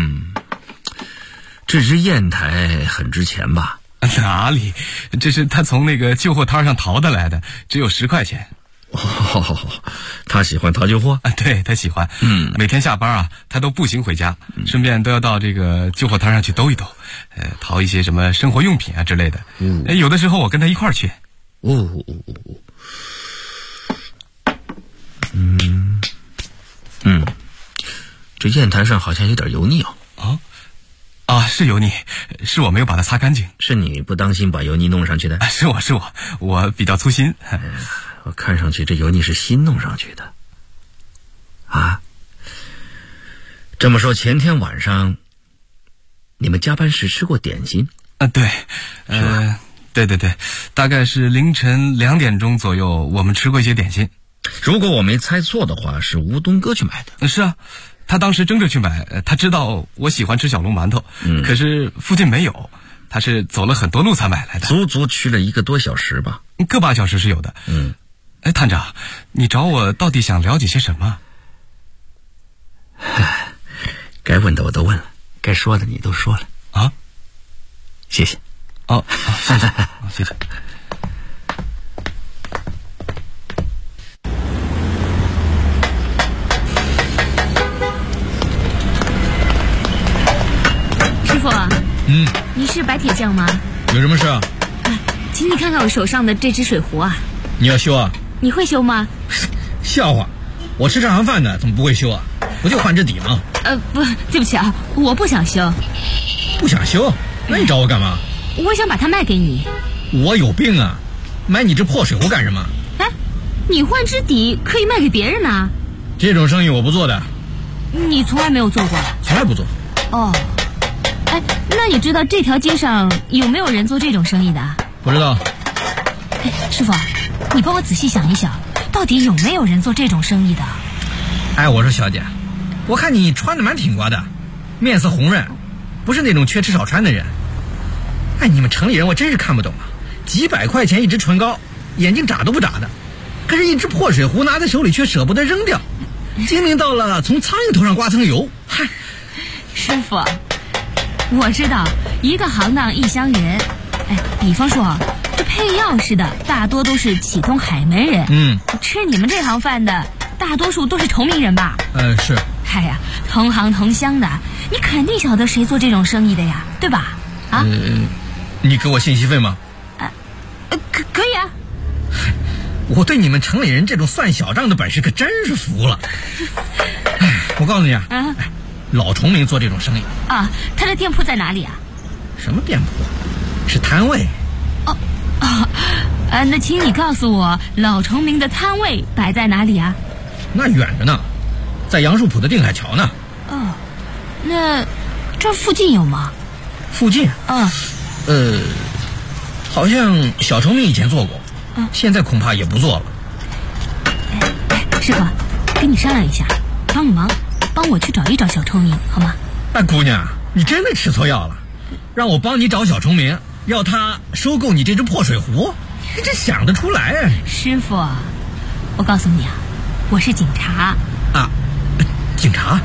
这只砚台很值钱吧？ 哪里，这是他从那个旧货摊上淘的来的，只有10块钱。 他喜欢淘旧货？ 对，他喜欢。每天下班啊，他都步行回家，顺便都要到这个旧货摊上去兜一兜，淘一些什么生活用品啊之类的。有的时候我跟他一块儿去。 这砚台上好像有点油腻啊，是油腻，是我没有把它擦干净。 是你不当心把油腻弄上去的？ 是我比较粗心。 我看上去这油腻是新弄上去的。啊， 这么说，前天晚上你们加班时吃过点心？ 对，对，大概是凌晨2点钟左右，我们吃过一些点心。 如果我没猜错的话，是吴东哥去买的。 是啊，他当时争着去买，他知道我喜欢吃小笼馒头，可是附近没有，他是走了很多路才买来的。 足足去了1个多小时吧？ 个把小时是有的。探长，你找我到底想了解些什么？ 该问的我都问了，该说的你都说了啊。 谢谢。 谢谢，谢谢。 师傅，你是白铁匠吗？ 有什么事啊？ 请你看看我手上的这只水壶啊。 你要修啊？ 你会修吗？ 笑话，我吃这行饭的怎么不会修啊？不就换只底吗？ 不，对不起啊，我不想修。 不想修？那你找我干嘛？ 我想把它卖给你。 我有病啊！买你这破水壶干什么？ 哎，你换只底可以卖给别人呢。 这种生意我不做的。 你从来没有做过？ 从来不做。 哦，哎，那你知道这条街上有没有人做这种生意的？ 不知道。 哎，师傅，你帮我仔细想一想，到底有没有人做这种生意的？ 哎，我说小姐，我看你穿的蛮挺刮的，面色红润，不是那种缺吃少穿的人。哎，你们城里人我真是看不懂啊！几百块钱一支唇膏，眼睛眨都不眨的，可是一只破水壶拿在手里却舍不得扔掉，精明到了从苍蝇头上刮层油。嗨， 师傅，我知道一个行当一乡人。哎，比方说这配药似的，大多都是启东海门人。吃你们这行饭的，大多数都是崇明人吧？ 是。 哎呀，同行同乡的，你肯定晓得谁做这种生意的呀，对吧？啊？ 你给我信息费吗？ 可以啊。 我对你们城里人这种算小账的本事可真是服了。我告诉你啊，老崇明做这种生意啊，他的店铺在哪里啊？ 什么店铺？是摊位。 那请你告诉我，老崇明的摊位摆在哪里啊？ 那远着呢，在杨树浦的定海桥呢。 那这附近有吗？ 附近？好像小崇明以前做过，现在恐怕也不做了。 师傅，跟你商量一下，帮个忙，帮我去找一找小崇明，好吗？ 姑娘，你真的吃错药了，让我帮你找小崇明，要他收购你这只破水壶，你这想得出来？ 师傅，我告诉你啊，我是警察。 警察？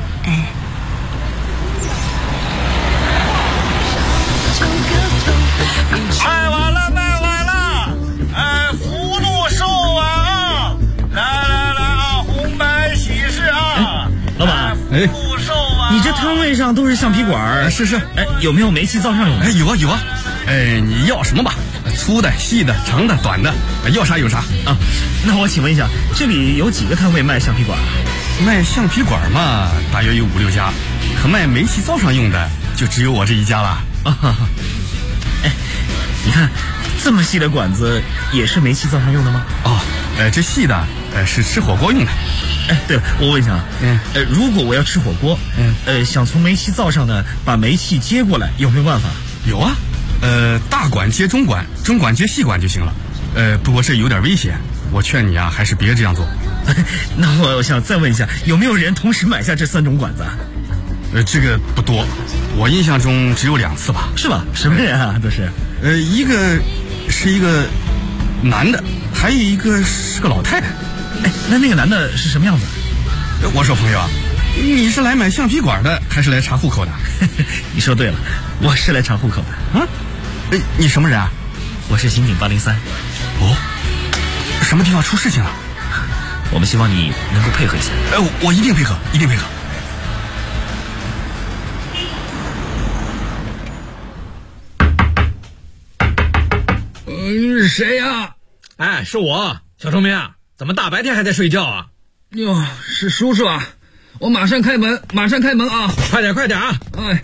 卖完了！葫芦售完啊！来，红白喜事啊！ 老板， 福寿啊！ 你这摊位上都是橡皮管？ 是。 有没有煤气灶上用的？ 有啊。你要什么吧？粗的、细的、长的、短的，要啥有啥啊。那我请问一下，这里有几个摊位卖橡皮管？ 卖橡皮管嘛，大约有5、6家，可卖煤气灶上用的就只有我这一家了。 你看这么细的管子也是煤气灶上用的吗？ 这细的是吃火锅用的。 对了，我问一下，如果我要吃火锅，想从煤气灶上呢把煤气接过来，有没有办法？ 有啊，大管接中管，中管接细管就行了。不过这有点危险，我劝你啊，还是别这样做。 那我想再问一下，有没有人同时买下这3种管子？ 这个不多，我印象中只有2次吧。 是吧？什么人啊？都是？ 一个是一个男的，还有一个是个老太太。 那个男的是什么样子？ 我说朋友啊，你是来买橡皮管的，还是来查户口的？ 你说对了，我是来查户口的。 你什么人啊？ 我是刑警803。 什么地方出事情了？ 我们希望你能够配合一下。 我一定配合，一定配合。 谁呀？是我，小崇明啊，怎么大白天还在睡觉啊？ 哟，是叔叔啊，我马上开门啊！ 快点啊！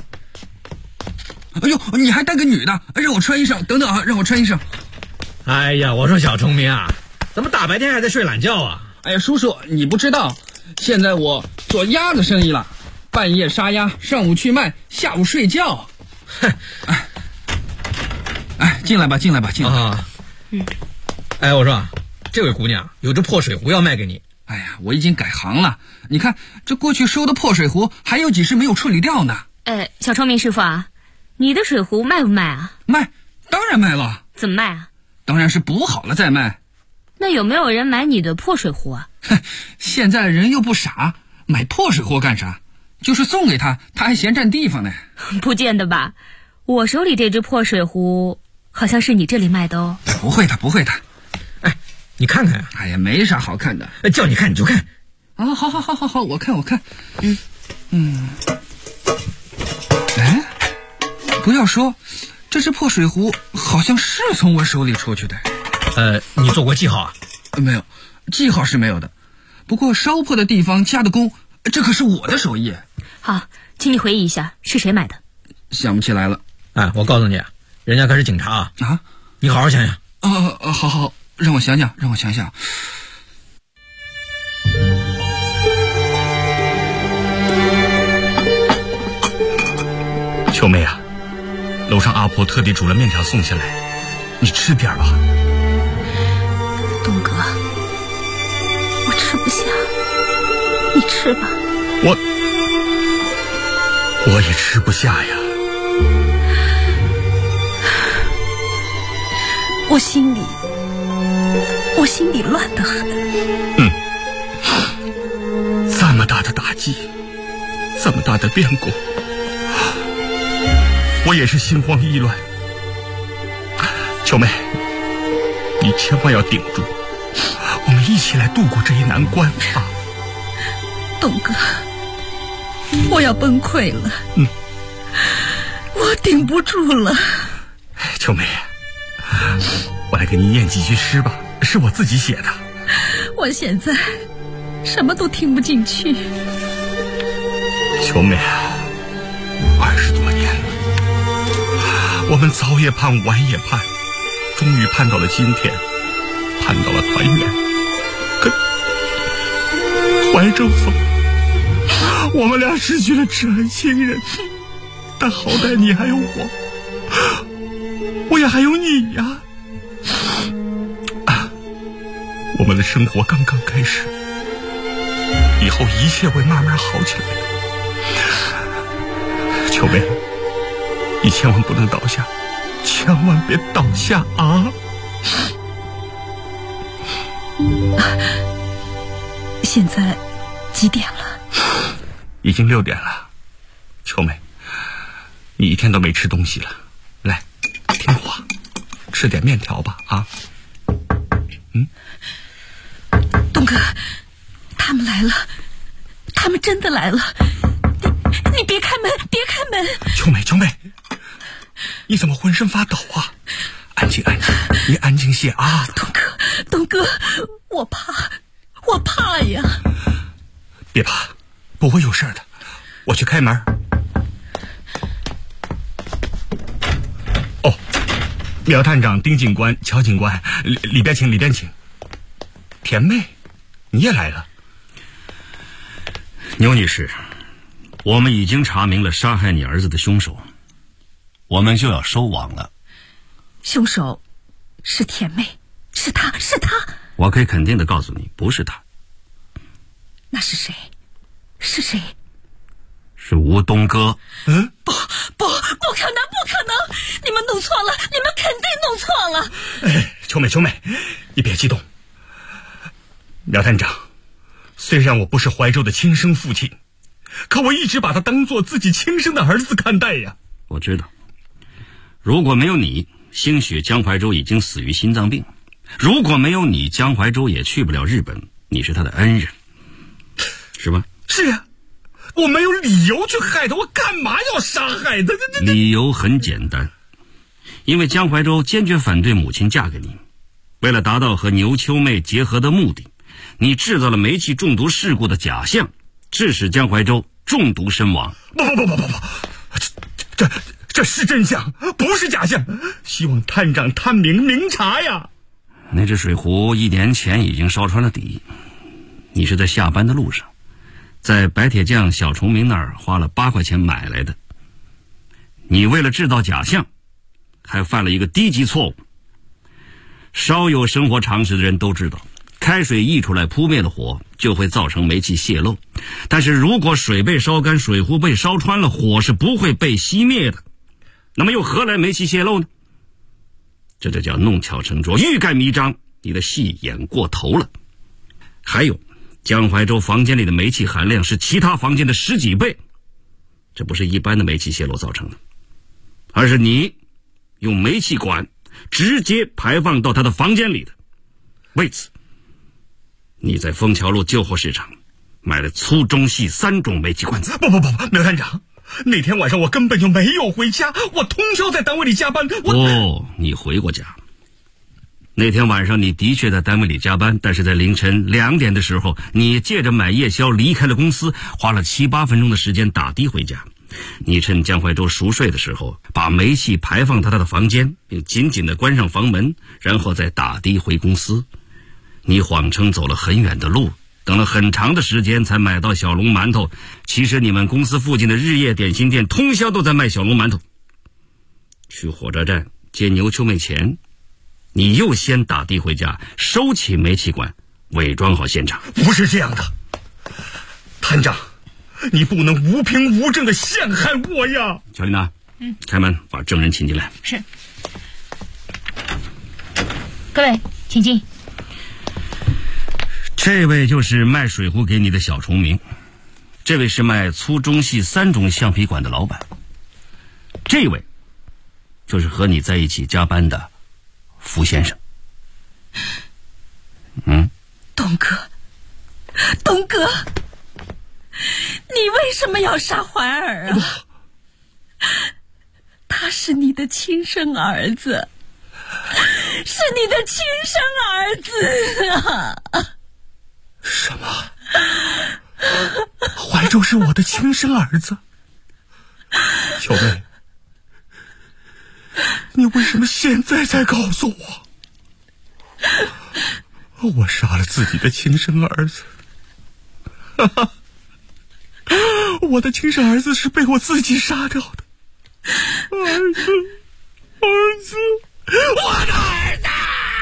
哎呦，你还带个女的，让我穿衣裳，等等啊，让我穿衣裳。 哎呀，我说小崇明啊，怎么大白天还在睡懒觉啊？ 哎呀，叔叔，你不知道，现在我做鸭子生意了。 半夜杀鸭，上午去卖，下午睡觉。哎，进来吧，进来吧，进来吧。 啊，哎，我说，这位姑娘有只破水壶要卖给你。 哎呀，我已经改行了，你看这过去收的破水壶还有几只没有处理掉呢。 小聪明师傅啊，你的水壶卖不卖啊？ 卖，当然卖了。 怎么卖啊？ 当然是补好了再卖。 那有没有人买你的破水壶啊？ 现在人又不傻，买破水壶干啥？就是送给他，他还嫌占地方呢。 不见得吧，我手里这只破水壶好像是你这里卖的哦。 不会的，不会的。 哎，你看看呀。 哎呀，没啥好看的。 叫你看你就看。 啊，好，我看。哎，不要说，这只破水壶好像是从我手里出去的。 你做过记号啊？ 没有，记号是没有的。不过烧破的地方加的工，这可是我的手艺。 好，请你回忆一下是谁买的。 想不起来了。 哎，我告诉你，人家可是警察啊！你好好想想。 好，让我想想。 秋妹啊，楼上阿婆特地煮了面条送下来，你吃点吧。 东哥，我吃不下，你吃吧。 我也吃不下呀。 我心里乱得很。 这么大的打击，这么大的变故，我也是心慌意乱。秋妹，你千万要顶住，我们一起来度过这一难关啊！ 东哥，我要崩溃了。我顶不住了。 秋妹，我来给你念几句诗吧，是我自己写的。 我现在什么都听不进去。 秋妹啊，20多年了，我们早也盼，晚也盼，终于盼到了今天，盼到了团圆。可怀州走，我们俩失去了挚爱亲人，但好歹你还有我也还有你呀。我们的生活刚刚开始，以后一切会慢慢好起来的。秋妹，你千万不能倒下，千万别倒下啊！ 现在几点了？ 已经6点了。秋妹，你一天都没吃东西了，来，听话，吃点面条吧啊！ 东哥，他们来了，他们真的来了！你别开门，别开门！ 秋妹，你怎么浑身发抖啊？安静，你安静些啊！ 东哥，我怕呀！ 别怕，不会有事的，我去开门。苗探长、丁警官、乔警官，里边请。田妹，你也来了。 牛女士，我们已经查明了杀害你儿子的凶手，我们就要收网了。 凶手是田妹，是他。 我可以肯定的告诉你，不是他。 那是谁？是谁？ 是吴东哥。 不可能！你们弄错了，你们肯定弄错了。 秋妹，你别激动。苗探长，虽然我不是怀州的亲生父亲，可我一直把他当作自己亲生的儿子看待呀。 我知道，如果没有你，兴许江怀州已经死于心脏病；如果没有你，江怀州也去不了日本。你是他的恩人，是吧？ 是啊，我没有理由去害他，我干嘛要杀害他？ 理由很简单，因为江怀州坚决反对母亲嫁给你，为了达到和牛秋妹结合的目的，你制造了煤气中毒事故的假象，致使江怀州中毒身亡。 不，这是真相，不是假象。希望探长探明查呀。 那只水壶1年前已经烧穿了底，你是在下班的路上， 在白铁匠小崇明那儿花了8块钱买来的。你为了制造假象，还犯了一个低级错误。稍有生活常识的人都知道，开水溢出来扑灭了火，就会造成煤气泄漏。但是如果水被烧干，水壶被烧穿了，火是不会被熄灭的。那么又何来煤气泄漏呢？这就叫弄巧成拙，欲盖弥彰，你的戏演过头了。还有，江淮州房间里的煤气含量是其他房间的10几倍，这不是一般的煤气泄漏造成的，而是你用煤气管直接排放到他的房间里的。为此，你在枫桥路旧货市场买了粗中细3种煤气管子。 不，苗探长，那天晚上我根本就没有回家，我通宵在单位里加班。 你回过家。那天晚上你的确在单位里加班，但是在凌晨2点的时候，你借着买夜宵离开了公司，花了7、8分钟的时间打的回家。你趁江淮州熟睡的时候，把煤气排放到他的房间，并紧紧地关上房门，然后再打的回公司。你谎称走了很远的路，等了很长的时间才买到小笼馒头，其实你们公司附近的日夜点心店通宵都在卖小笼馒头。去火车站接牛秋妹前，你又先打的回家，收起煤气管，伪装好现场。 不是这样的，探长，你不能无凭无证的陷害我呀！ 小丽娜，开门把证人请进来。 是。各位，请进。 这位就是卖水壶给你的小崇明，这位是卖粗中细3种橡皮管的老板，这位就是和你在一起加班的福先生。 东哥，你为什么要杀怀儿啊？他是你的亲生儿子，是你的亲生儿子啊！ 什么？怀州是我的亲生儿子？小妹，你为什么现在才告诉我？我杀了自己的亲生儿子。我的亲生儿子是被我自己杀掉的。儿子，我的儿子！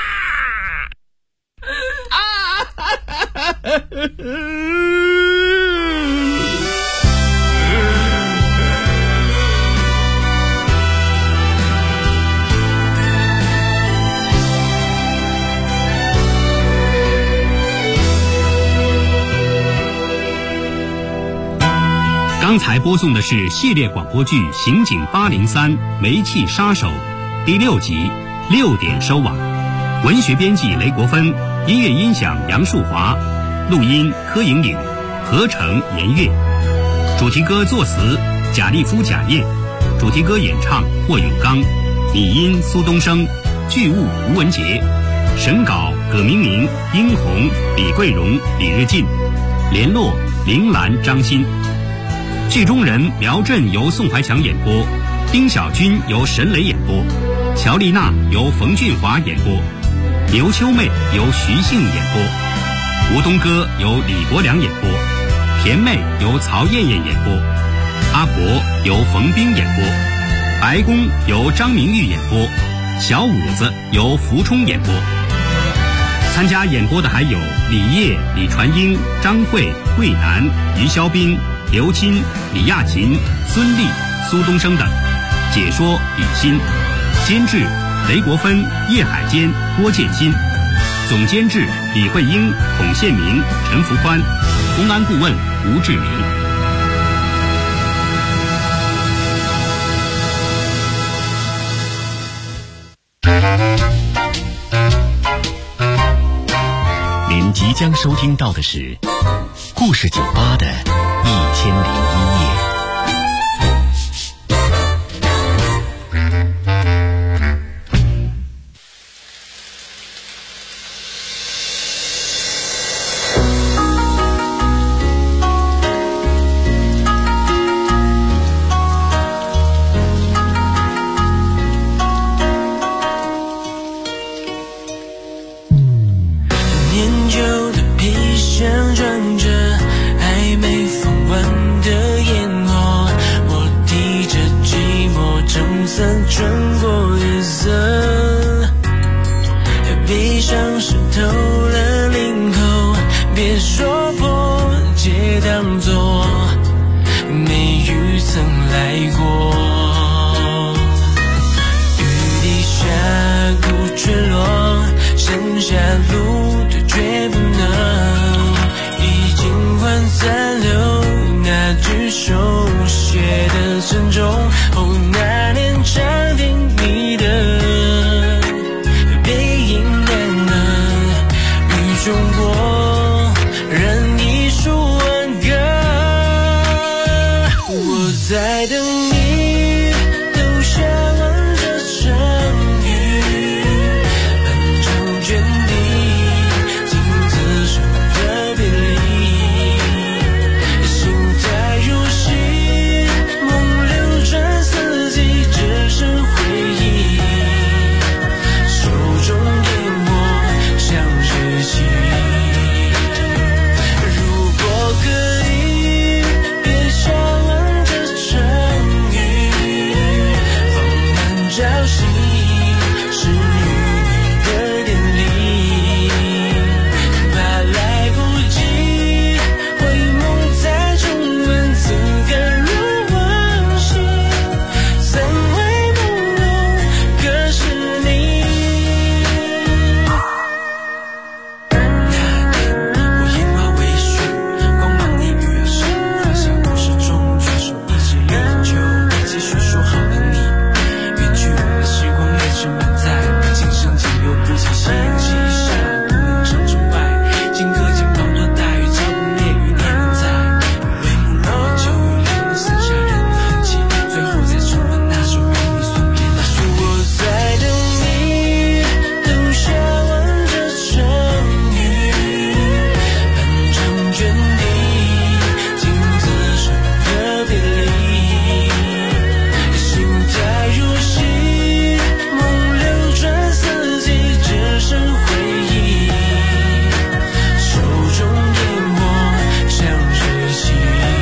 刚才播送的是系列广播剧《刑警803煤气杀手》第6集，6点收网。文学编辑雷国芬，音乐音响杨树华，录音柯莹莹，合成严月。主题歌作词贾立夫、贾燕，主题歌演唱霍永刚，拟音苏东升，剧务吴文杰，审稿葛明明、殷红、李桂荣、李日进，联络铃兰、张欣。剧中人苗震由宋怀强演播，丁小军由沈磊演播，乔丽娜由冯俊华演播，牛秋妹由徐杏演播，吴东哥由李国良演播，甜妹由曹艳艳演播，阿婆由冯冰演播，白宫由张明玉演播，小五子由福冲演播。参加演播的还有李烨、李传英、张慧、桂南、于肖斌、刘钦、李亚琴、孙俪、苏东升等。解说李欣，监制雷国芬、叶海坚、郭建新，总监制李慧英、孔宪明、陈福宽，公安顾问吴志明。 您即将收听到的是故事酒吧的1001夜。 年久的皮箱装着还没当作没雨曾来过。雨滴下古坠落，剩下路的绝不能，已经换残留那句手写的沉重。哦，那年长亭你的背影难能与中国人一书挽歌。我在等你留下完这场雨，漫长卷地镜子上的别离，心太如洗，梦流转四季，只剩回忆，手中烟火像日记。如果可以别下完这场雨，放慢朝夕，是与你的典礼，怕来不及回眸再重温，此刻如往昔，怎会不懂可是你。我眼花微醺，光芒你与儿时画下故事中，却说一直练就，继续说好的你，远去的时光也是满载，今生仅有不起夕阳西下，不能唱崇拜，荆轲肩膀多大雨，招不灭与年轮在，帷幕落就与零，剩下人的痕迹，最后再重温那首与你送别的旋律。我在等你留下完这场雨，漫长卷地镜子上的别离，心太如洗，梦流转四季，只剩回忆，手中烟火像日记。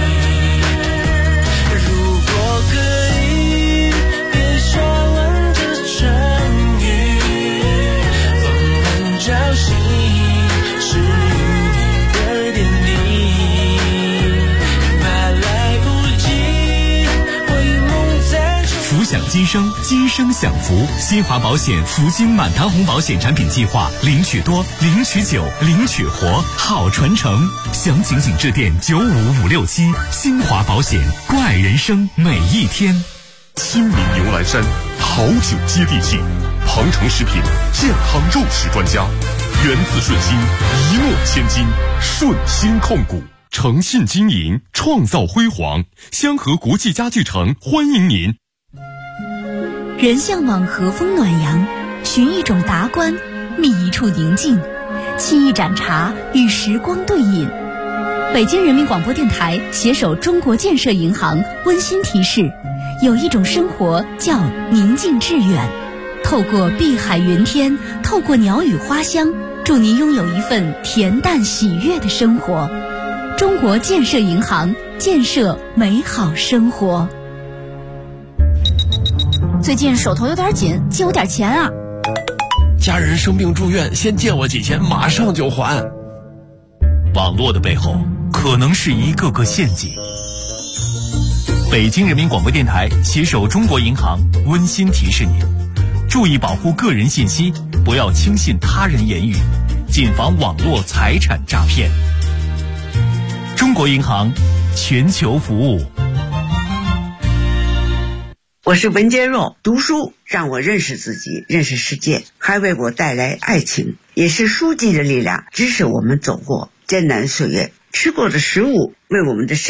如果可以别下完这场雨，放慢朝夕，是与你的典礼，怕来不及回眸再重福享今生，今生享福。新华保险福金满堂红保险产品计划，领取多，领取久，领取活，好传承。详情请致电95567。新华保险，关爱人生每一天。 亲民牛栏山，好酒接地气，鹏城食品健康肉食专家，源自顺心，一诺千金，顺心控股，诚信经营，创造辉煌。香河国际家具城欢迎您。 人向往和风暖阳，寻一种达观，觅一处宁静，沏一盏茶，与时光对饮。北京人民广播电台携手中国建设银行温馨提示：有一种生活叫宁静致远。透过碧海云天，透过鸟语花香，祝您拥有一份恬淡喜悦的生活。中国建设银行，建设美好生活。 最近手头有点紧，借我点钱啊！ 家人生病住院，先借我几千，马上就还。 网络的背后可能是一个个陷阱。北京人民广播电台携手中国银行温馨提示您：注意保护个人信息，不要轻信他人言语，谨防网络财产诈骗。中国银行，全球服务。 我是文坚若，读书让我认识自己，认识世界，还为我带来爱情，也是书籍的力量，支持我们走过艰难岁月，吃过的食物为我们的身